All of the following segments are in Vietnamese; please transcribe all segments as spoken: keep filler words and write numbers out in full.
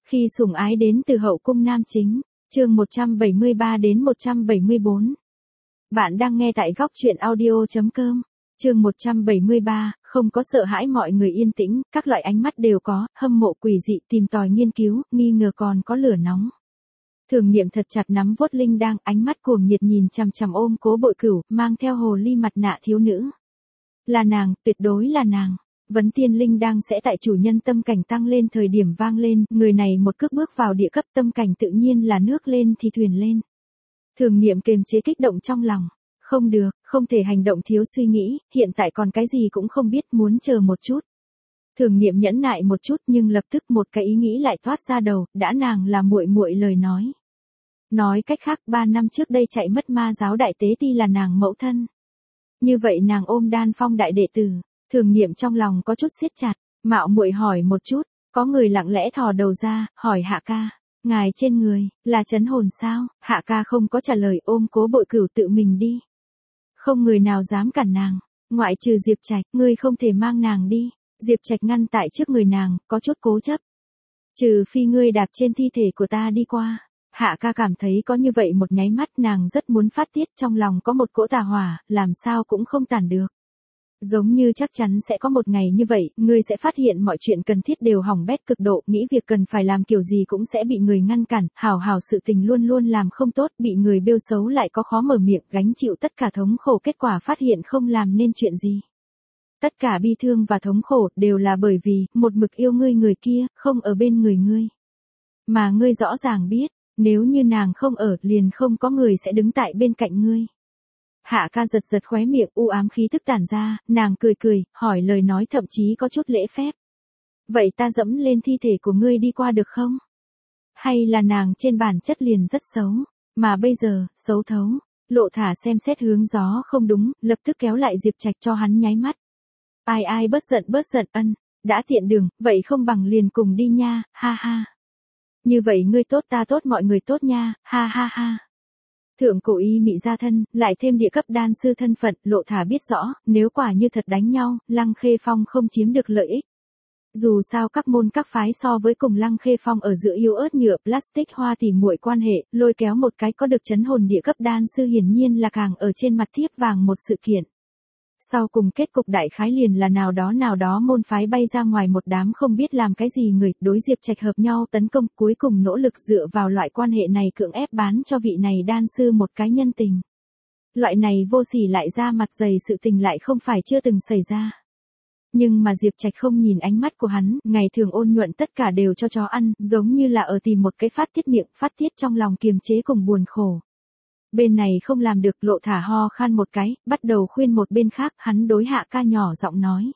Khi sủng ái đến từ hậu cung nam chính, chương một trăm bảy mươi ba đến một trăm bảy mươi bốn. Bạn đang nghe tại góc truyện audio chấm com. Chương một trăm bảy mươi ba, không có sợ hãi, mọi người yên tĩnh, các loại ánh mắt đều có, hâm mộ, quỷ dị, tìm tòi, nghiên cứu, nghi ngờ, còn có lửa nóng. Thường Niệm thật chặt nắm vuốt linh đang, ánh mắt cuồng nhiệt nhìn chằm chằm ôm Cố Bội Cửu, mang theo hồ ly mặt nạ thiếu nữ. Là nàng, tuyệt đối là nàng. Vấn Tiên Linh đang sẽ tại chủ nhân tâm cảnh tăng lên thời điểm vang lên, người này một cước bước vào địa cấp, tâm cảnh tự nhiên là nước lên thì thuyền lên. Thường Niệm kiềm chế kích động trong lòng. Không được, không thể hành động thiếu suy nghĩ, hiện tại còn cái gì cũng không biết, muốn chờ một chút. Thường Niệm nhẫn nại một chút, nhưng lập tức một cái ý nghĩ lại thoát ra đầu, đã nàng là muội muội lời nói. Nói cách khác, ba năm trước đây chạy mất Ma giáo đại tế ti là nàng mẫu thân. Như vậy nàng ôm Đan Phong đại đệ tử. Thường Niệm trong lòng có chút siết chặt, mạo muội hỏi một chút, có người lặng lẽ thò đầu ra, hỏi Hạ ca, ngài trên người, là trấn hồn sao? Hạ ca không có trả lời, ôm Cố Bội Cửu tự mình đi. Không người nào dám cản nàng, ngoại trừ Diệp Trạch, ngươi không thể mang nàng đi. Diệp Trạch ngăn tại trước người nàng, có chút cố chấp. Trừ phi ngươi đạp trên thi thể của ta đi qua. Hạ ca cảm thấy có như vậy một nháy mắt nàng rất muốn phát tiết, trong lòng có một cỗ tà hỏa, làm sao cũng không tản được. Giống như chắc chắn sẽ có một ngày như vậy, ngươi sẽ phát hiện mọi chuyện cần thiết đều hỏng bét cực độ, nghĩ việc cần phải làm kiểu gì cũng sẽ bị người ngăn cản, hảo hảo sự tình luôn luôn làm không tốt, bị người bêu xấu lại có khó mở miệng, gánh chịu tất cả thống khổ, kết quả phát hiện không làm nên chuyện gì. Tất cả bi thương và thống khổ đều là bởi vì, một mực yêu ngươi người kia, không ở bên người ngươi. Mà ngươi rõ ràng biết, nếu như nàng không ở, liền không có người sẽ đứng tại bên cạnh ngươi. Hạ ca giật giật khóe miệng, u ám khí tức tản ra, nàng cười cười, hỏi lời nói thậm chí có chút lễ phép. Vậy ta dẫm lên thi thể của ngươi đi qua được không? Hay là nàng trên bản chất liền rất xấu, mà bây giờ, xấu thấu. Lộ Thả xem xét hướng gió không đúng, lập tức kéo lại Diệp Trạch cho hắn nháy mắt. Ai ai bớt giận bớt giận, ân, đã tiện đường, vậy không bằng liền cùng đi nha, ha ha. Như vậy ngươi tốt ta tốt mọi người tốt nha, ha ha ha. Thượng cổ y mị gia thân, lại thêm địa cấp đan sư thân phận, Lộ Thả biết rõ, nếu quả như thật đánh nhau, Lăng Khê Phong không chiếm được lợi ích. Dù sao các môn các phái so với cùng Lăng Khê Phong ở giữa yếu ớt nhựa plastic hoa tỉ muội quan hệ, lôi kéo một cái có được trấn hồn địa cấp đan sư hiển nhiên là càng ở trên mặt thiếp vàng một sự kiện. Sau cùng kết cục đại khái liền là nào đó nào đó môn phái bay ra ngoài một đám không biết làm cái gì người, đối Diệp Trạch hợp nhau tấn công, cuối cùng nỗ lực dựa vào loại quan hệ này cưỡng ép bán cho vị này đan sư một cái nhân tình. Loại này vô sỉ lại ra mặt dày sự tình lại không phải chưa từng xảy ra. Nhưng mà Diệp Trạch không nhìn ánh mắt của hắn, ngày thường ôn nhuận tất cả đều cho chó ăn, giống như là ở tìm một cái phát tiết miệng, phát tiết trong lòng kiềm chế cùng buồn khổ. Bên này không làm được, Lộ Thả ho khan một cái, bắt đầu khuyên một bên khác, hắn đối Hạ ca nhỏ giọng nói.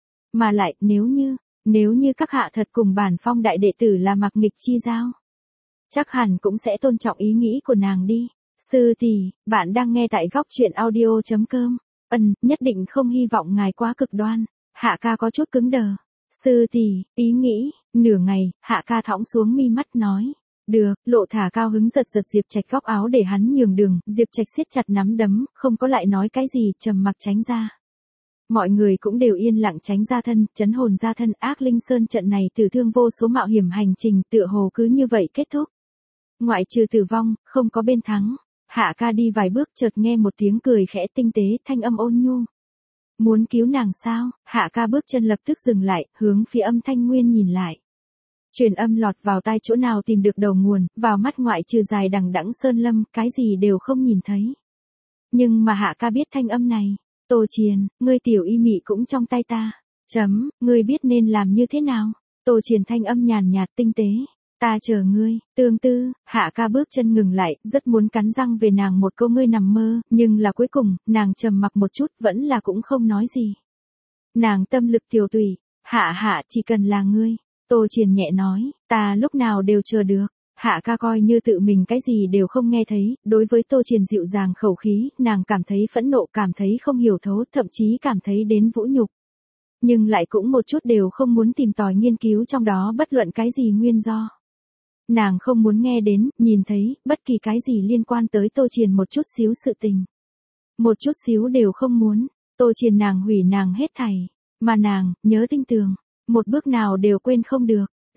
Mà lại, nếu như, nếu như các hạ thật cùng bản phong đại đệ tử là mặc nghịch chi giao, chắc hẳn cũng sẽ tôn trọng ý nghĩ của nàng đi. Sư tỷ, bạn đang nghe tại góc truyện audio chấm com. Ân, nhất định không hy vọng ngài quá cực đoan. Hạ ca có chút cứng đờ. Sư tỷ, ý nghĩ, nửa ngày, Hạ ca thõng xuống mi mắt nói. Được, Lộ Thả cao hứng giật giật Diệp Trạch góc áo để hắn nhường đường, Diệp Trạch siết chặt nắm đấm, không có lại nói cái gì, trầm mặc tránh ra. Mọi người cũng đều yên lặng tránh ra thân, trấn hồn ra thân, Ác Linh Sơn trận này tử thương vô số mạo hiểm hành trình, tựa hồ cứ như vậy kết thúc. Ngoại trừ tử vong, không có bên thắng. Hạ ca đi vài bước chợt nghe một tiếng cười khẽ tinh tế, thanh âm ôn nhu. Muốn cứu nàng sao? Hạ ca bước chân lập tức dừng lại, hướng phía âm thanh nguyên nhìn lại. Truyền âm lọt vào tai chỗ nào tìm được đầu nguồn, vào mắt ngoại trừ dài đằng đẵng sơn lâm, cái gì đều không nhìn thấy. Nhưng mà Hạ ca biết thanh âm này. Tô Triền, ngươi tiểu y mị cũng trong tay ta. Chấm, ngươi biết nên làm như thế nào? Tô Triền thanh âm nhàn nhạt tinh tế. Ta chờ ngươi, tương tư. Hạ ca bước chân ngừng lại, rất muốn cắn răng về nàng một câu ngươi nằm mơ, nhưng là cuối cùng, nàng trầm mặc một chút, vẫn là cũng không nói gì. Nàng tâm lực tiểu tùy. Hạ hạ chỉ cần là ngươi. Tô Triền nhẹ nói, ta lúc nào đều chờ được. Hạ ca coi như tự mình cái gì đều không nghe thấy, đối với Tô Triền dịu dàng khẩu khí, nàng cảm thấy phẫn nộ, cảm thấy không hiểu thấu, thậm chí cảm thấy đến vũ nhục. Nhưng lại cũng một chút đều không muốn tìm tòi nghiên cứu trong đó bất luận cái gì nguyên do. Nàng không muốn nghe đến, nhìn thấy, bất kỳ cái gì liên quan tới Tô Triền một chút xíu sự tình. Một chút xíu đều không muốn, Tô Triền nàng hủy nàng hết thảy, mà nàng, nhớ tinh tường. Một bước nào đều quên không được.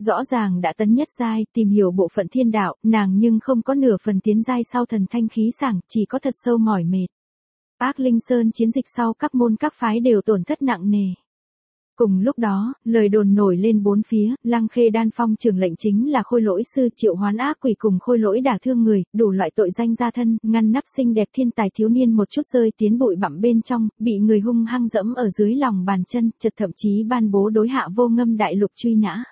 Rõ ràng đã tấn nhất giai, tìm hiểu bộ phận thiên đạo, nàng nhưng không có nửa phần tiến giai sau thần thanh khí sảng, chỉ có thật sâu mỏi mệt. Ác Linh Sơn chiến dịch sau các môn các phái đều tổn thất nặng nề. Cùng lúc đó, lời đồn nổi lên bốn phía, Lăng Khê Đan Phong trưởng lệnh chính là Khôi Lỗi sư triệu hoán ác quỷ cùng Khôi Lỗi đả thương người, đủ loại tội danh gia thân, ngăn nắp xinh đẹp thiên tài thiếu niên một chút rơi tiến bụi bặm bên trong, bị người hung hăng dẫm ở dưới lòng bàn chân, chật thậm chí ban bố đối Hạ Vô Ngâm đại lục truy nã.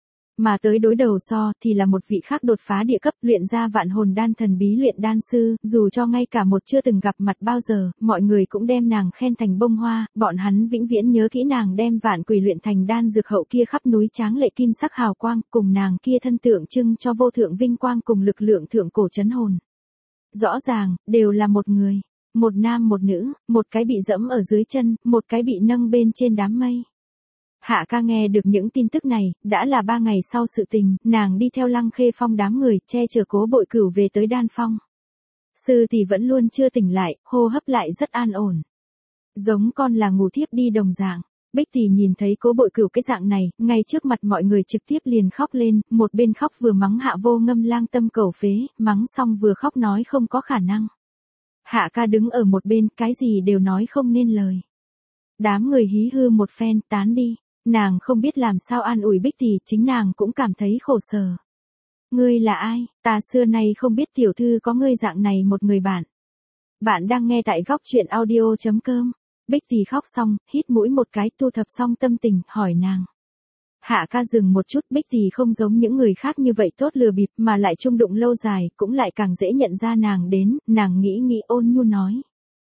Mà tới đối đầu so thì là một vị khác đột phá địa cấp luyện ra vạn hồn đan thần bí luyện đan sư, dù cho ngay cả một chưa từng gặp mặt bao giờ, mọi người cũng đem nàng khen thành bông hoa, bọn hắn vĩnh viễn nhớ kỹ nàng đem vạn quỷ luyện thành đan dược hậu kia khắp núi tráng lệ kim sắc hào quang, cùng nàng kia thân tượng trưng cho vô thượng vinh quang cùng lực lượng thượng cổ trấn hồn. Rõ ràng, đều là một người, một nam một nữ, một cái bị dẫm ở dưới chân, một cái bị nâng bên trên đám mây. Hạ ca nghe được những tin tức này, đã là ba ngày sau sự tình, nàng đi theo Lăng Khê Phong đám người, che chở Cố Bội Cửu về tới Đan Phong. Sư tỷ vẫn luôn chưa tỉnh lại, hô hấp lại rất an ổn. Giống con là ngủ thiếp đi đồng dạng. Bích tỷ nhìn thấy Cố Bội Cửu cái dạng này, ngay trước mặt mọi người trực tiếp liền khóc lên, một bên khóc vừa mắng Hạ Vô Ngâm lang tâm cầu phế, mắng xong vừa khóc nói không có khả năng. Hạ ca đứng ở một bên, cái gì đều nói không nên lời. Đám người hí hư một phen, tán đi. Nàng không biết làm sao an ủi Bích tỷ, chính nàng cũng cảm thấy khổ sở. Ngươi là ai? Ta xưa nay không biết tiểu thư có ngươi dạng này một người bạn. Bạn đang nghe tại góc truyện audio chấm com. Bích tỷ khóc xong, hít mũi một cái, thu thập xong tâm tình, hỏi nàng. Hạ ca dừng một chút, Bích tỷ không giống những người khác như vậy tốt lừa bịp mà lại chung đụng lâu dài, cũng lại càng dễ nhận ra nàng đến, nàng nghĩ nghĩ ôn nhu nói.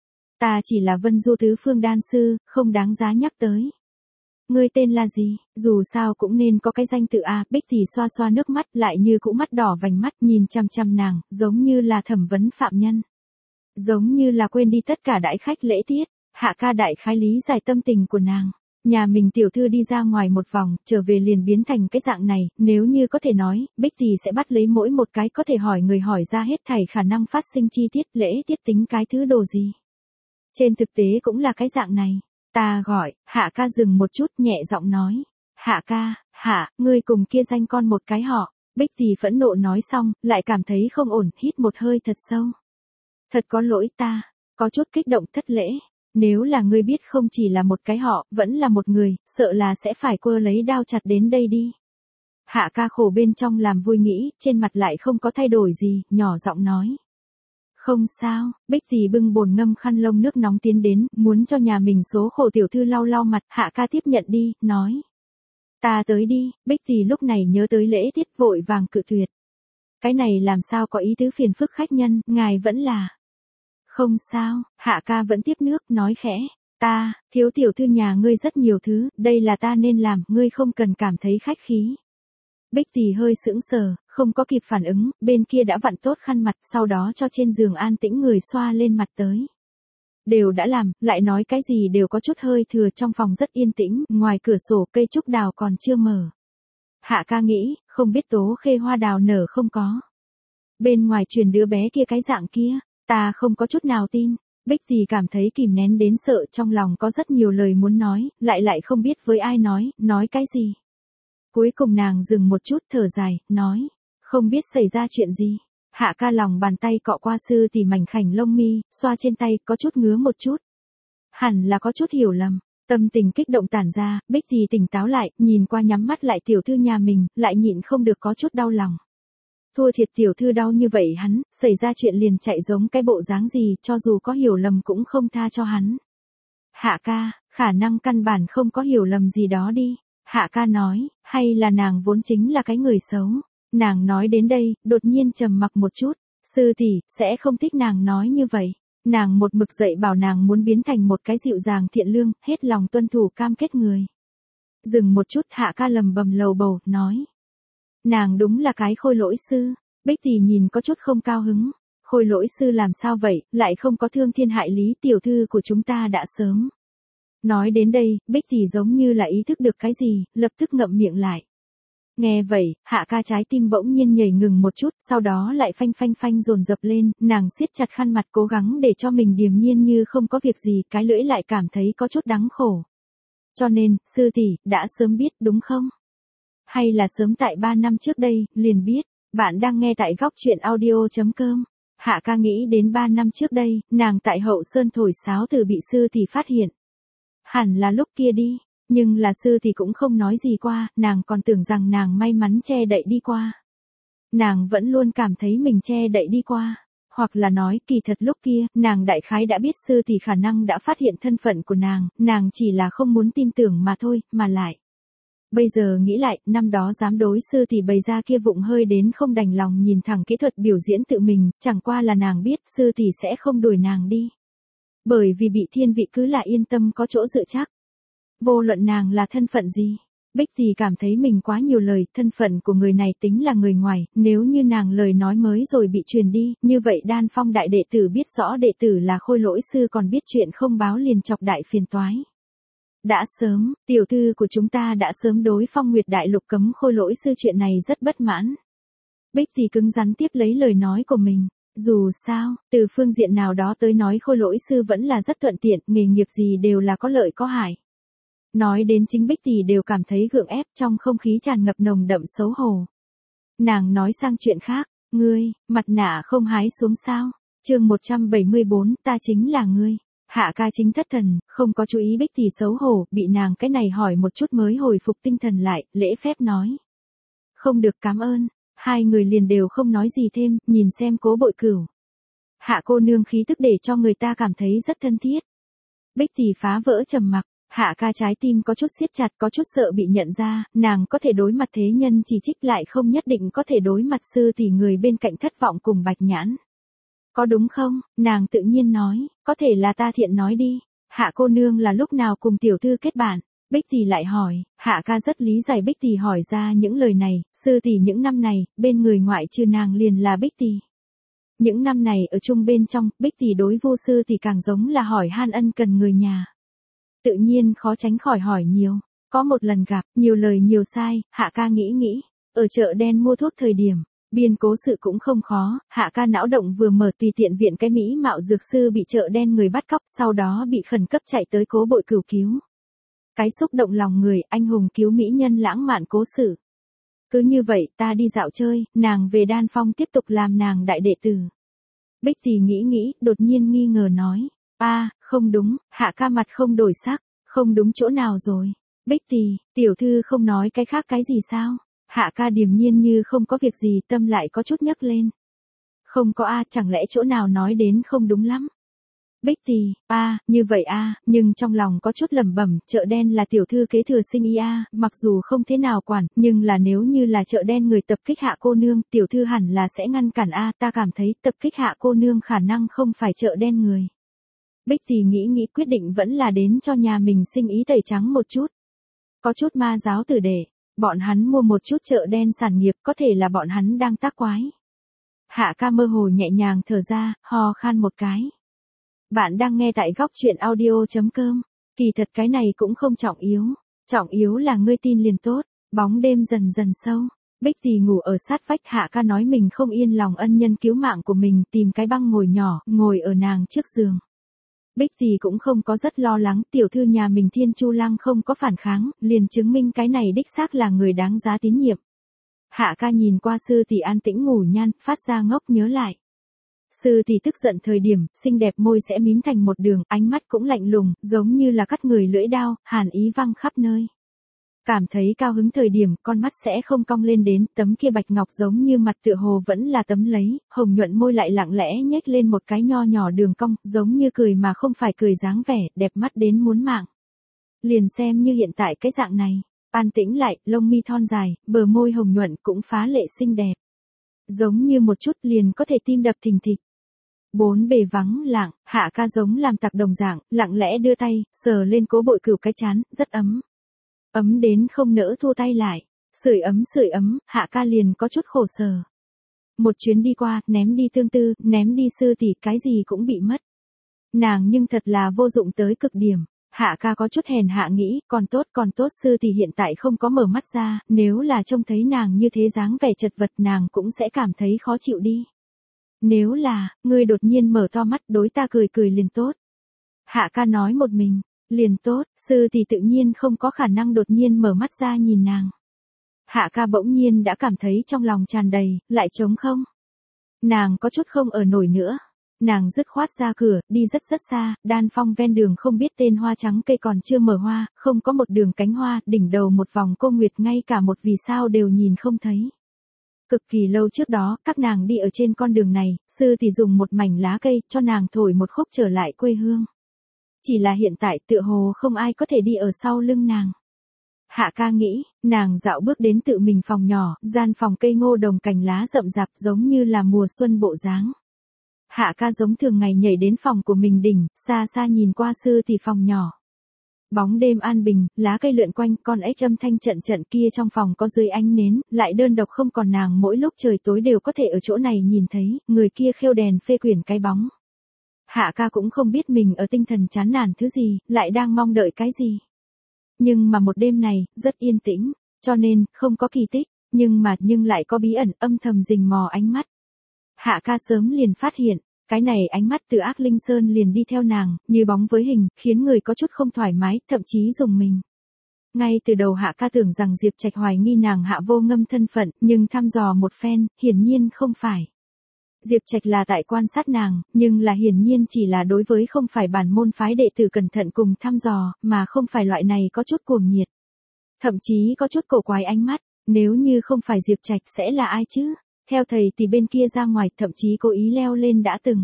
Ta chỉ là Vân Du tứ phương đan sư, không đáng giá nhắc tới. Ngươi tên là gì, dù sao cũng nên có cái danh tự a. Bích tỷ xoa xoa nước mắt lại như cũ mắt đỏ vành mắt nhìn chăm chăm nàng, giống như là thẩm vấn phạm nhân. Giống như là quên đi tất cả đãi khách lễ tiết, Hạ ca đại khái lý giải tâm tình của nàng. Nhà mình tiểu thư đi ra ngoài một vòng, trở về liền biến thành cái dạng này, nếu như có thể nói, Bích tỷ sẽ bắt lấy mỗi một cái có thể hỏi người hỏi ra hết thảy khả năng phát sinh chi tiết lễ tiết tính cái thứ đồ gì. Trên thực tế cũng là cái dạng này. Ta gọi, Hạ ca dừng một chút nhẹ giọng nói. Hạ ca, Hạ, ngươi cùng kia danh con một cái họ. Bích tỷ phẫn nộ nói xong, lại cảm thấy không ổn, hít một hơi thật sâu. Thật có lỗi ta, có chút kích động thất lễ. Nếu là ngươi biết không chỉ là một cái họ, vẫn là một người, sợ là sẽ phải quơ lấy đao chặt đến đây đi. Hạ ca khổ bên trong làm vui nghĩ, trên mặt lại không có thay đổi gì, nhỏ giọng nói. Không sao, Bích tỷ bưng bồn ngâm khăn lông nước nóng tiến đến, muốn cho nhà mình số khổ tiểu thư lau lau mặt, Hạ ca tiếp nhận đi, nói. Ta tới đi, Bích tỷ lúc này nhớ tới lễ tiết vội vàng cự tuyệt. Cái này làm sao có ý tứ phiền phức khách nhân, ngài vẫn là. Không sao, Hạ ca vẫn tiếp nước, nói khẽ. Ta, thiếu tiểu thư nhà ngươi rất nhiều thứ, đây là ta nên làm, ngươi không cần cảm thấy khách khí. Bích tỷ hơi sững sờ, không có kịp phản ứng, bên kia đã vặn tốt khăn mặt, sau đó cho trên giường an tĩnh người xoa lên mặt tới. Đều đã làm, lại nói cái gì đều có chút hơi thừa, trong phòng rất yên tĩnh, ngoài cửa sổ cây trúc đào còn chưa mở. Hạ ca nghĩ, không biết tố khê hoa đào nở không có. Bên ngoài truyền đứa bé kia cái dạng kia, ta không có chút nào tin. Bích tỷ cảm thấy kìm nén đến sợ, trong lòng có rất nhiều lời muốn nói, lại lại không biết với ai nói, nói cái gì. Cuối cùng nàng dừng một chút thở dài, nói, không biết xảy ra chuyện gì. Hạ ca lòng bàn tay cọ qua sư tỷ mảnh khảnh lông mi, xoa trên tay, có chút ngứa một chút. Hẳn là có chút hiểu lầm, tâm tình kích động tản ra, Bích tỷ tỉnh táo lại, nhìn qua nhắm mắt lại tiểu thư nhà mình, lại nhịn không được có chút đau lòng. Thua thiệt tiểu thư đau như vậy hắn, xảy ra chuyện liền chạy giống cái bộ dáng gì, cho dù có hiểu lầm cũng không tha cho hắn. Hạ ca, khả năng căn bản không có hiểu lầm gì đó đi. Hạ ca nói, hay là nàng vốn chính là cái người xấu. Nàng nói đến đây, đột nhiên trầm mặc một chút. Sư tỷ, sẽ không thích nàng nói như vậy. Nàng một mực dạy bảo nàng muốn biến thành một cái dịu dàng thiện lương, hết lòng tuân thủ cam kết người. Dừng một chút, Hạ ca lầm bầm lầu bầu, nói. Nàng đúng là cái khôi lỗi sư. Bích tỷ nhìn có chút không cao hứng. Khôi lỗi sư làm sao vậy, lại không có thương thiên hại lý, tiểu thư của chúng ta đã sớm. Nói đến đây, Bích tỷ giống như là ý thức được cái gì, lập tức ngậm miệng lại. Nghe vậy, Hạ ca trái tim bỗng nhiên nhảy ngừng một chút, sau đó lại phanh phanh phanh dồn dập lên, nàng siết chặt khăn mặt cố gắng để cho mình điềm nhiên như không có việc gì, cái lưỡi lại cảm thấy có chút đắng khổ. Cho nên, sư tỷ, đã sớm biết đúng không? hay là sớm tại ba năm trước đây, liền biết. Bạn đang nghe tại góc chuyện audio.com. Hạ ca nghĩ đến ba năm trước đây, nàng tại Hậu Sơn thổi sáo từ bị sư tỷ phát hiện. Hẳn là lúc kia đi, nhưng là sư tỷ cũng không nói gì qua, nàng còn tưởng rằng nàng may mắn che đậy đi qua. Nàng vẫn luôn cảm thấy mình che đậy đi qua. Hoặc là nói kỳ thật lúc kia, nàng đại khái đã biết sư tỷ khả năng đã phát hiện thân phận của nàng, nàng chỉ là không muốn tin tưởng mà thôi, mà lại. Bây giờ nghĩ lại, năm đó dám đối sư tỷ bày ra kia vụng hơi đến không đành lòng nhìn thẳng kỹ thuật biểu diễn tự mình, chẳng qua là nàng biết sư tỷ sẽ không đuổi nàng đi. Bởi vì bị thiên vị cứ là yên tâm có chỗ dựa chắc. Vô luận nàng là thân phận gì. Bích thì cảm thấy mình quá nhiều lời, thân phận của người này tính là người ngoài, nếu như nàng lời nói mới rồi bị truyền đi, như vậy Đan Phong đại đệ tử biết rõ đệ tử là Khôi Lỗi sư còn biết chuyện không báo liền chọc đại phiền toái. Đã sớm, tiểu thư của chúng ta đã sớm đối Phong Nguyệt Đại Lục cấm Khôi Lỗi sư chuyện này rất bất mãn. Bích thì cứng rắn tiếp lấy lời nói của mình. Dù sao, từ phương diện nào đó tới nói Khôi Lỗi sư vẫn là rất thuận tiện, nghề nghiệp gì đều là có lợi có hại. Nói đến chính Bích thì đều cảm thấy gượng ép, trong không khí tràn ngập nồng đậm xấu hổ. Nàng nói sang chuyện khác, ngươi, mặt nạ không hái xuống sao? Chương một trăm bảy mươi bốn, ta chính là ngươi. Hạ ca chính thất thần, không có chú ý Bích thì xấu hổ, bị nàng cái này hỏi một chút mới hồi phục tinh thần lại, lễ phép nói. Không được cảm ơn, hai người liền đều không nói gì thêm, nhìn xem Cố Bội Cửu. Hạ cô nương khí tức để cho người ta cảm thấy rất thân thiết. Bích thì phá vỡ trầm mặc. Hạ ca trái tim có chút siết chặt, có chút sợ bị nhận ra, nàng có thể đối mặt thế nhân chỉ trích lại không nhất định có thể đối mặt sư tỷ người bên cạnh thất vọng cùng Bạch Nhãn. Có đúng không? Nàng tự nhiên nói, có thể là ta thiện nói đi. Hạ cô nương là lúc nào cùng tiểu thư kết bạn? Bích tỷ lại hỏi, Hạ ca rất lý giải Bích tỷ hỏi ra những lời này, sư tỷ những năm này, bên người ngoại trừ nàng liền là Bích tỷ. Những năm này ở chung bên trong, Bích tỷ đối vô sư tỷ càng giống là hỏi han ân cần người nhà. Tự nhiên khó tránh khỏi hỏi nhiều. Có một lần gặp, nhiều lời nhiều sai, Hạ ca nghĩ nghĩ. Ở chợ đen mua thuốc thời điểm, biên cố sự cũng không khó, Hạ ca não động vừa mở tùy tiện viện cái mỹ mạo dược sư bị chợ đen người bắt cóc, sau đó bị khẩn cấp chạy tới Cố Bội Cửu cứu. Cái xúc động lòng người, anh hùng cứu mỹ nhân lãng mạn cố sự. Cứ như vậy ta đi dạo chơi, nàng về Đan Phong tiếp tục làm nàng đại đệ tử. Bích thì nghĩ nghĩ, đột nhiên nghi ngờ nói. A, à, không đúng, Hạ ca mặt không đổi sắc, không đúng chỗ nào rồi. Bích tỷ, tiểu thư không nói cái khác cái gì sao? Hạ ca điềm nhiên như không có việc gì, tâm lại có chút nhấc lên. Không có a, à, chẳng lẽ chỗ nào nói đến không đúng lắm? Bích tỷ, a, à, như vậy a, à, nhưng trong lòng có chút lẩm bẩm, chợ đen là tiểu thư kế thừa sinh y a, mặc dù không thế nào quản, nhưng là nếu như là chợ đen người tập kích Hạ cô nương, tiểu thư hẳn là sẽ ngăn cản a, ta cảm thấy tập kích Hạ cô nương khả năng không phải chợ đen người. Bích thì nghĩ nghĩ quyết định vẫn là đến cho nhà mình sinh ý tẩy trắng một chút. Có chút ma giáo tử đệ, bọn hắn mua một chút chợ đen sản nghiệp, có thể là bọn hắn đang tác quái. Hạ ca mơ hồ nhẹ nhàng thở ra, ho khan một cái. Bạn đang nghe tại góc chuyện audio.com. Kỳ thật cái này cũng không trọng yếu. Trọng yếu là ngươi tin liền tốt. Bóng đêm dần dần sâu. Bích thì ngủ ở sát vách, Hạ ca nói mình không yên lòng ân nhân cứu mạng của mình, tìm cái băng ngồi nhỏ, ngồi ở nàng trước giường. Bích thì cũng không có rất lo lắng, tiểu thư nhà mình Thiên Chu Lăng không có phản kháng, liền chứng minh cái này đích xác là người đáng giá tín nhiệm. Hạ ca nhìn qua sư tỷ an tĩnh ngủ nhan, phát ra ngốc nhớ lại. Sư tỷ tức giận thời điểm, xinh đẹp môi sẽ mím thành một đường, ánh mắt cũng lạnh lùng, giống như là cắt người lưỡi đao, hàn ý văng khắp nơi. Cảm thấy cao hứng thời điểm, con mắt sẽ không cong lên đến, tấm kia bạch ngọc giống như mặt tựa hồ vẫn là tấm lấy, hồng nhuận môi lại lặng lẽ nhếch lên một cái nho nhỏ đường cong, giống như cười mà không phải cười dáng vẻ, đẹp mắt đến muốn mạng. Liền xem như hiện tại cái dạng này, an tĩnh lại, lông mi thon dài, bờ môi hồng nhuận cũng phá lệ xinh đẹp. Giống như một chút liền có thể tim đập thình thịch. Bốn bề vắng lặng, Hạ ca giống làm tặc đồng dạng, lặng lẽ đưa tay, sờ lên Cố Bội Cửu cái trán, rất ấm. Ấm đến không nỡ thua tay lại. Sưởi ấm sưởi ấm, Hạ ca liền có chút khổ sở. Một chuyến đi qua, ném đi tương tư, ném đi sư tỷ, cái gì cũng bị mất. Nàng nhưng thật là vô dụng tới cực điểm. Hạ ca có chút hèn hạ nghĩ, còn tốt còn tốt sư tỷ hiện tại không có mở mắt ra, nếu là trông thấy nàng như thế dáng vẻ chật vật nàng cũng sẽ cảm thấy khó chịu đi. Nếu là, ngươi đột nhiên mở to mắt đối ta cười cười liền tốt. Hạ ca nói một mình. Liền tốt, sư tỷ tự nhiên không có khả năng đột nhiên mở mắt ra nhìn nàng. Hạ ca bỗng nhiên đã cảm thấy trong lòng tràn đầy, lại trống không. Nàng có chút không ở nổi nữa. Nàng dứt khoát ra cửa, đi rất rất xa, đan phong ven đường không biết tên hoa trắng cây còn chưa mở hoa, không có một đường cánh hoa, đỉnh đầu một vòng cô nguyệt ngay cả một vì sao đều nhìn không thấy. Cực kỳ lâu trước đó, các nàng đi ở trên con đường này, sư thì dùng một mảnh lá cây cho nàng thổi một khúc trở lại quê hương. Chỉ là hiện tại tựa hồ không ai có thể đi ở sau lưng nàng. Hạ ca nghĩ, nàng dạo bước đến tự mình phòng nhỏ, gian phòng cây ngô đồng cành lá rậm rạp giống như là mùa xuân bộ dáng. Hạ ca giống thường ngày nhảy đến phòng của mình đỉnh, xa xa nhìn qua sư thì phòng nhỏ. Bóng đêm an bình, lá cây lượn quanh, con ếch âm thanh trận trận kia trong phòng có dưới ánh nến, lại đơn độc không còn nàng mỗi lúc trời tối đều có thể ở chỗ này nhìn thấy, người kia khêu đèn phê quyển cái bóng. Hạ ca cũng không biết mình ở tinh thần chán nản thứ gì, lại đang mong đợi cái gì. Nhưng mà một đêm này, rất yên tĩnh, cho nên, không có kỳ tích, nhưng mà, nhưng lại có bí ẩn, âm thầm rình mò ánh mắt. Hạ ca sớm liền phát hiện, cái này ánh mắt từ Ác Linh Sơn liền đi theo nàng, như bóng với hình, khiến người có chút không thoải mái, thậm chí rùng mình. Ngay từ đầu Hạ ca tưởng rằng Diệp Trạch hoài nghi nàng Hạ Vô Ngâm thân phận, nhưng thăm dò một phen, hiển nhiên không phải. Diệp Trạch là tại quan sát nàng, nhưng là hiển nhiên chỉ là đối với không phải bản môn phái đệ tử cẩn thận cùng thăm dò, mà không phải loại này có chút cuồng nhiệt. Thậm chí có chút cổ quái ánh mắt, nếu như không phải Diệp Trạch sẽ là ai chứ? Theo thầy thì bên kia ra ngoài thậm chí cố ý leo lên đã từng.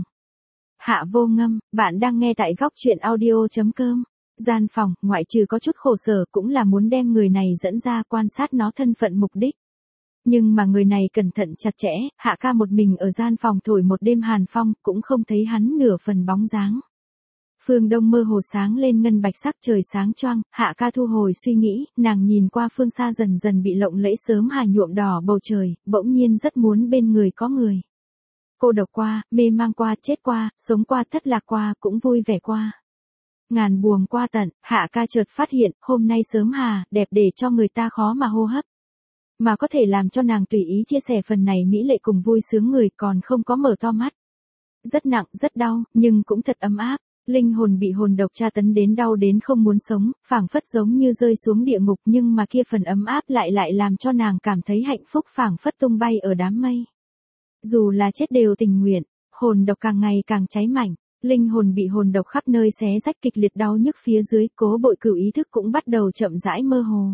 Hạ Vô Ngâm, bạn đang nghe tại góc truyện audio.com. Gian phòng, ngoại trừ có chút khổ sở cũng là muốn đem người này dẫn ra quan sát nó thân phận mục đích. Nhưng mà người này cẩn thận chặt chẽ, Hạ ca một mình ở gian phòng thổi một đêm hàn phong, cũng không thấy hắn nửa phần bóng dáng. Phương đông mơ hồ sáng lên ngân bạch sắc trời sáng choang, Hạ ca thu hồi suy nghĩ, nàng nhìn qua phương xa dần dần bị lộng lẫy sớm hà nhuộm đỏ bầu trời, bỗng nhiên rất muốn bên người có người. Cô độc qua, mê mang qua, chết qua, sống qua, thất lạc qua, cũng vui vẻ qua. Ngàn buồm qua tận, Hạ ca chợt phát hiện, hôm nay sớm hà, đẹp để cho người ta khó mà hô hấp. Mà có thể làm cho nàng tùy ý chia sẻ phần này mỹ lệ cùng vui sướng người còn không có mở to mắt. Rất nặng, rất đau, nhưng cũng thật ấm áp. Linh hồn bị hồn độc tra tấn đến đau đến không muốn sống, phảng phất giống như rơi xuống địa ngục, nhưng mà kia phần ấm áp lại lại làm cho nàng cảm thấy hạnh phúc phảng phất tung bay ở đám mây. Dù là chết đều tình nguyện, hồn độc càng ngày càng cháy mạnh, linh hồn bị hồn độc khắp nơi xé rách kịch liệt đau nhức phía dưới, Cố Bội Cửu ý thức cũng bắt đầu chậm rãi mơ hồ.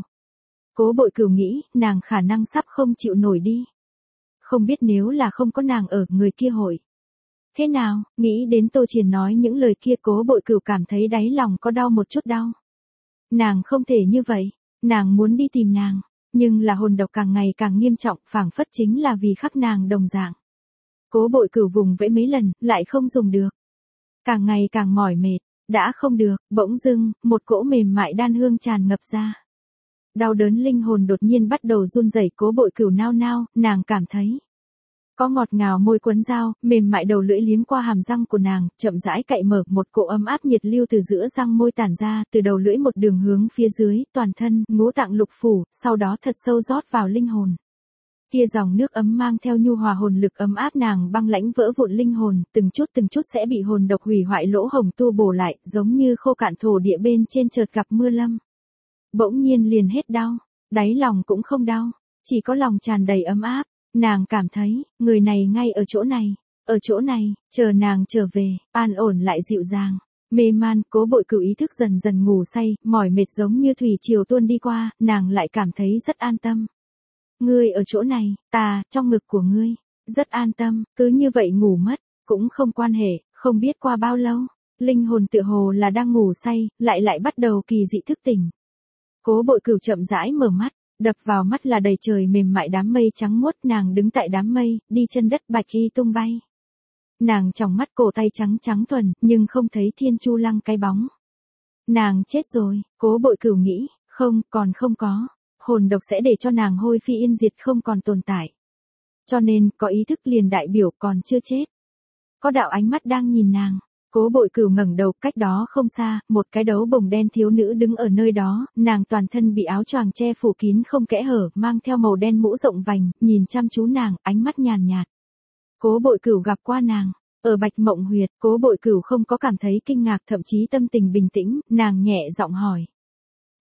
Cố Bội Cửu nghĩ, nàng khả năng sắp không chịu nổi đi. Không biết nếu là không có nàng ở, người kia hội thế nào? Nghĩ đến Tô Triền nói những lời kia, Cố Bội Cửu cảm thấy đáy lòng có đau một chút đau. Nàng không thể như vậy, nàng muốn đi tìm nàng, nhưng là hồn độc càng ngày càng nghiêm trọng, phảng phất chính là vì khắc nàng đồng dạng. Cố Bội Cửu vùng vẫy mấy lần, lại không dùng được. Càng ngày càng mỏi mệt, đã không được, bỗng dưng, một cỗ mềm mại đan hương tràn ngập ra. Đau đớn linh hồn đột nhiên bắt đầu run rẩy, Cố Bội Cửu nao nao, nàng cảm thấy có ngọt ngào môi quấn dao, mềm mại đầu lưỡi liếm qua hàm răng của nàng, chậm rãi cạy mở, một cỗ ấm áp nhiệt lưu từ giữa răng môi tản ra, từ đầu lưỡi một đường hướng phía dưới, toàn thân, ngũ tạng lục phủ, sau đó thật sâu rót vào linh hồn. Kia dòng nước ấm mang theo nhu hòa hồn lực ấm áp nàng băng lãnh vỡ vụn linh hồn, từng chút từng chút sẽ bị hồn độc hủy hoại lỗ hổng tu bổ lại, giống như khô cạn thổ địa bên trên chợt gặp mưa lâm. Bỗng nhiên liền hết đau, đáy lòng cũng không đau, chỉ có lòng tràn đầy ấm áp. Nàng cảm thấy, người này ngay ở chỗ này, ở chỗ này, chờ nàng trở về, an ổn lại dịu dàng. Mê man, Cố Bội Cửu ý thức dần dần ngủ say, mỏi mệt giống như thủy triều tuôn đi qua, nàng lại cảm thấy rất an tâm. Ngươi ở chỗ này, ta, trong ngực của ngươi, rất an tâm, cứ như vậy ngủ mất, cũng không quan hệ, không biết qua bao lâu, linh hồn tựa hồ là đang ngủ say, lại lại bắt đầu kỳ dị thức tỉnh. Cố Bội Cửu chậm rãi mở mắt. Đập vào mắt là đầy trời mềm mại đám mây trắng muốt, nàng đứng tại đám mây, đi chân đất bạch y tung bay. Nàng trong mắt cổ tay trắng trắng thuần, nhưng không thấy Thiên Chu Lăng cái bóng. Nàng chết rồi, Cố Bội Cửu nghĩ, không, còn không có. Hồn độc sẽ để cho nàng hôi phi yên diệt, không còn tồn tại. Cho nên, có ý thức liền đại biểu còn chưa chết. Có đạo ánh mắt đang nhìn nàng. Cố Bội Cửu ngẩng đầu, cách đó không xa, một cái đấu bồng đen thiếu nữ đứng ở nơi đó, nàng toàn thân bị áo choàng che phủ kín không kẽ hở, mang theo màu đen mũ rộng vành, nhìn chăm chú nàng, ánh mắt nhàn nhạt. Cố Bội Cửu gặp qua nàng, ở Bạch Mộng Huyệt, Cố Bội Cửu không có cảm thấy kinh ngạc, thậm chí tâm tình bình tĩnh, nàng nhẹ giọng hỏi.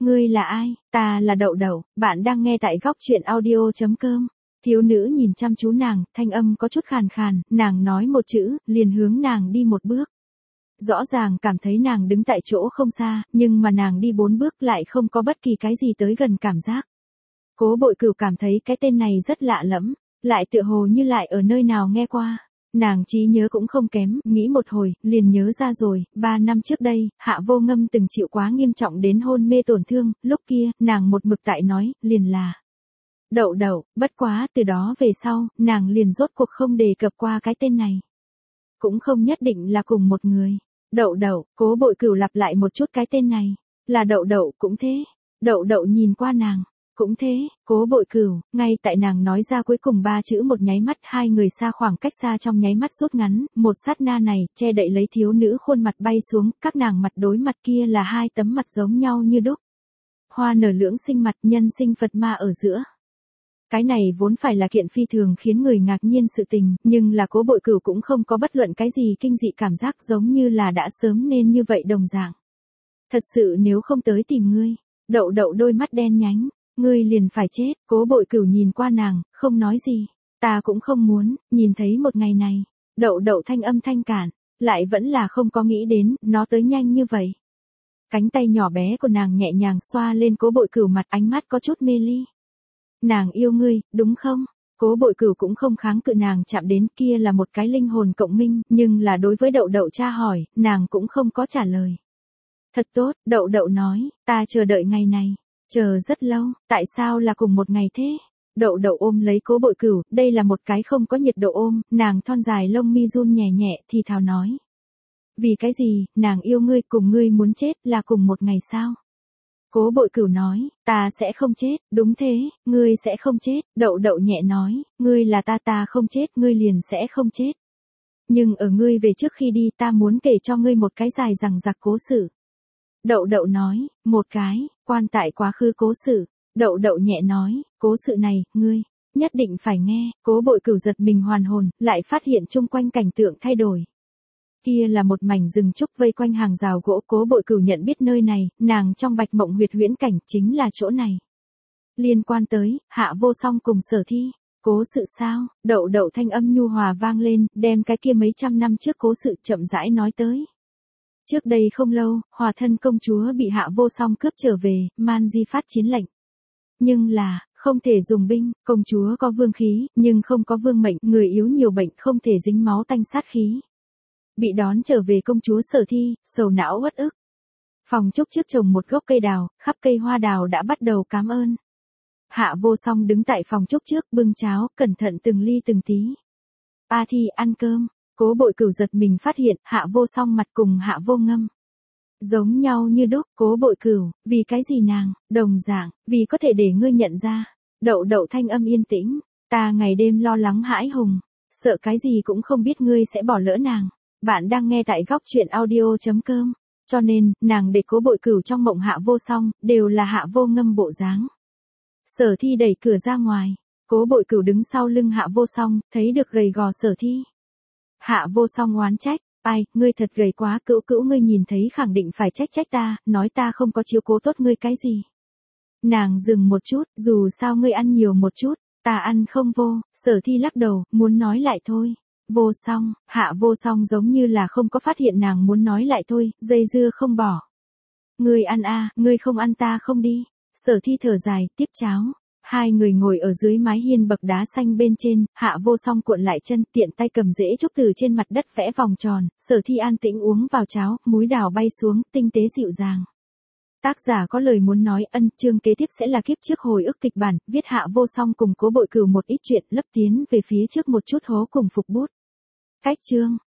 Ngươi là ai? Ta là Đậu Đậu, bạn đang nghe tại góc chuyện audio chấm com. Thiếu nữ nhìn chăm chú nàng, thanh âm có chút khàn khàn, nàng nói một chữ, liền hướng nàng đi một bước. Rõ ràng cảm thấy nàng đứng tại chỗ không xa, nhưng mà nàng đi bốn bước lại không có bất kỳ cái gì tới gần cảm giác. Cố Bội Cửu cảm thấy cái tên này rất lạ lẫm, lại tựa hồ như lại ở nơi nào nghe qua. Nàng trí nhớ cũng không kém, nghĩ một hồi, liền nhớ ra rồi, ba năm trước đây, Hạ Vô Ngâm từng chịu quá nghiêm trọng đến hôn mê tổn thương, lúc kia, nàng một mực tại nói, liền là Đậu Đậu, bất quá từ đó về sau, nàng liền rốt cuộc không đề cập qua cái tên này. Cũng không nhất định là cùng một người. Đậu Đậu, Cố Bội Cửu lặp lại một chút cái tên này, là Đậu Đậu cũng thế. Đậu Đậu nhìn qua nàng. Cũng thế, Cố Bội Cửu, ngay tại nàng nói ra cuối cùng ba chữ một nháy mắt, hai người xa khoảng cách xa trong nháy mắt rút ngắn, một sát na này, che đậy lấy thiếu nữ khuôn mặt bay xuống, các nàng mặt đối mặt kia là hai tấm mặt giống nhau như đúc. Hoa nở lưỡng sinh mặt, nhân sinh Phật ma ở giữa. Cái này vốn phải là kiện phi thường khiến người ngạc nhiên sự tình, nhưng là Cố Bội Cửu cũng không có bất luận cái gì kinh dị cảm giác giống như là đã sớm nên như vậy đồng dạng. Thật sự nếu không tới tìm ngươi, Đậu Đậu đôi mắt đen nhánh. Ngươi liền phải chết, Cố Bội Cửu nhìn qua nàng, không nói gì. Ta cũng không muốn, nhìn thấy một ngày này. Đậu Đậu thanh âm thanh cản, lại vẫn là không có nghĩ đến, nó tới nhanh như vậy. Cánh tay nhỏ bé của nàng nhẹ nhàng xoa lên Cố Bội Cửu mặt, ánh mắt có chút mê ly. Nàng yêu ngươi, đúng không? Cố Bội Cửu cũng không kháng cự nàng chạm đến, kia là một cái linh hồn cộng minh, nhưng là đối với Đậu Đậu tra hỏi, nàng cũng không có trả lời. Thật tốt, Đậu Đậu nói, ta chờ đợi ngày này. Chờ rất lâu, tại sao là cùng một ngày thế? Đậu Đậu ôm lấy Cố Bội Cửu, đây là một cái không có nhiệt độ ôm, nàng thon dài lông mi run nhẹ nhẹ thì thào nói. Vì cái gì, nàng yêu ngươi cùng ngươi muốn chết là cùng một ngày sao? Cố Bội Cửu nói, ta sẽ không chết, đúng thế, ngươi sẽ không chết, Đậu Đậu nhẹ nói, ngươi là ta ta không chết, ngươi liền sẽ không chết. Nhưng ở ngươi về trước khi đi ta muốn kể cho ngươi một cái dài dằng dặc cố sự. Đậu Đậu nói, một cái, quan tại quá khứ cố sự. Đậu Đậu nhẹ nói, cố sự này, ngươi, nhất định phải nghe. Cố Bội Cửu giật mình hoàn hồn, lại phát hiện chung quanh cảnh tượng thay đổi. Kia là một mảnh rừng trúc vây quanh hàng rào gỗ. Cố Bội Cửu nhận biết nơi này, nàng trong Bạch Mộng huyệt huyễn cảnh chính là chỗ này. Liên quan tới, Hạ Vô Song cùng Sở Thi. Cố sự sao? Đậu Đậu thanh âm nhu hòa vang lên, đem cái kia mấy trăm năm trước cố sự chậm rãi nói tới. Trước đây không lâu, Hòa Thân công chúa bị Hạ Vô Song cướp trở về, Man Di phát chiến lệnh. Nhưng là, không thể dùng binh, công chúa có vương khí, nhưng không có vương mệnh, người yếu nhiều bệnh không thể dính máu tanh sát khí. Bị đón trở về công chúa Sở Thi, sầu não uất ức. Phòng trúc trước trồng một gốc cây đào, khắp cây hoa đào đã bắt đầu cảm ơn. Hạ Vô Song đứng tại phòng trúc trước, bưng cháo, cẩn thận từng ly từng tí. A Thi ăn cơm. Cố Bội Cửu giật mình phát hiện, Hạ Vô Song mặt cùng Hạ Vô Ngâm giống nhau như đúc. Cố Bội Cửu, vì cái gì nàng, đồng dạng, vì có thể để ngươi nhận ra. Đậu Đậu thanh âm yên tĩnh, ta ngày đêm lo lắng hãi hùng, sợ cái gì cũng không biết ngươi sẽ bỏ lỡ nàng. Bạn đang nghe tại góc chuyện audio chấm com, cho nên, nàng để Cố Bội Cửu trong mộng Hạ Vô Song, đều là Hạ Vô Ngâm bộ dáng. Sở Thi đẩy cửa ra ngoài, Cố Bội Cửu đứng sau lưng Hạ Vô Song, thấy được gầy gò Sở Thi. Hạ Vô Song oán trách, ai, ngươi thật gầy quá, cữu cữu ngươi nhìn thấy khẳng định phải trách trách ta, nói ta không có chiếu cố tốt ngươi cái gì. Nàng dừng một chút, dù sao ngươi ăn nhiều một chút, ta ăn không vô. Sở Thi lắc đầu, muốn nói lại thôi. Vô Song, Hạ Vô Song giống như là không có phát hiện nàng muốn nói lại thôi, dây dưa không bỏ. Ngươi ăn a, à, ngươi không ăn ta không đi. Sở Thi thở dài, tiếp cháo. Hai người ngồi ở dưới mái hiên bậc đá xanh bên trên, Hạ Vô Song cuộn lại chân, tiện tay cầm rễ trúc từ trên mặt đất vẽ vòng tròn, Sở Thi an tĩnh uống vào cháo, múi đào bay xuống, tinh tế dịu dàng. Tác giả có lời muốn nói, ân, chương kế tiếp sẽ là kiếp trước hồi ức kịch bản, viết Hạ Vô Song cùng Cố Bội Cửu một ít chuyện, lấp tiến về phía trước một chút hố cùng phục bút. Cách chương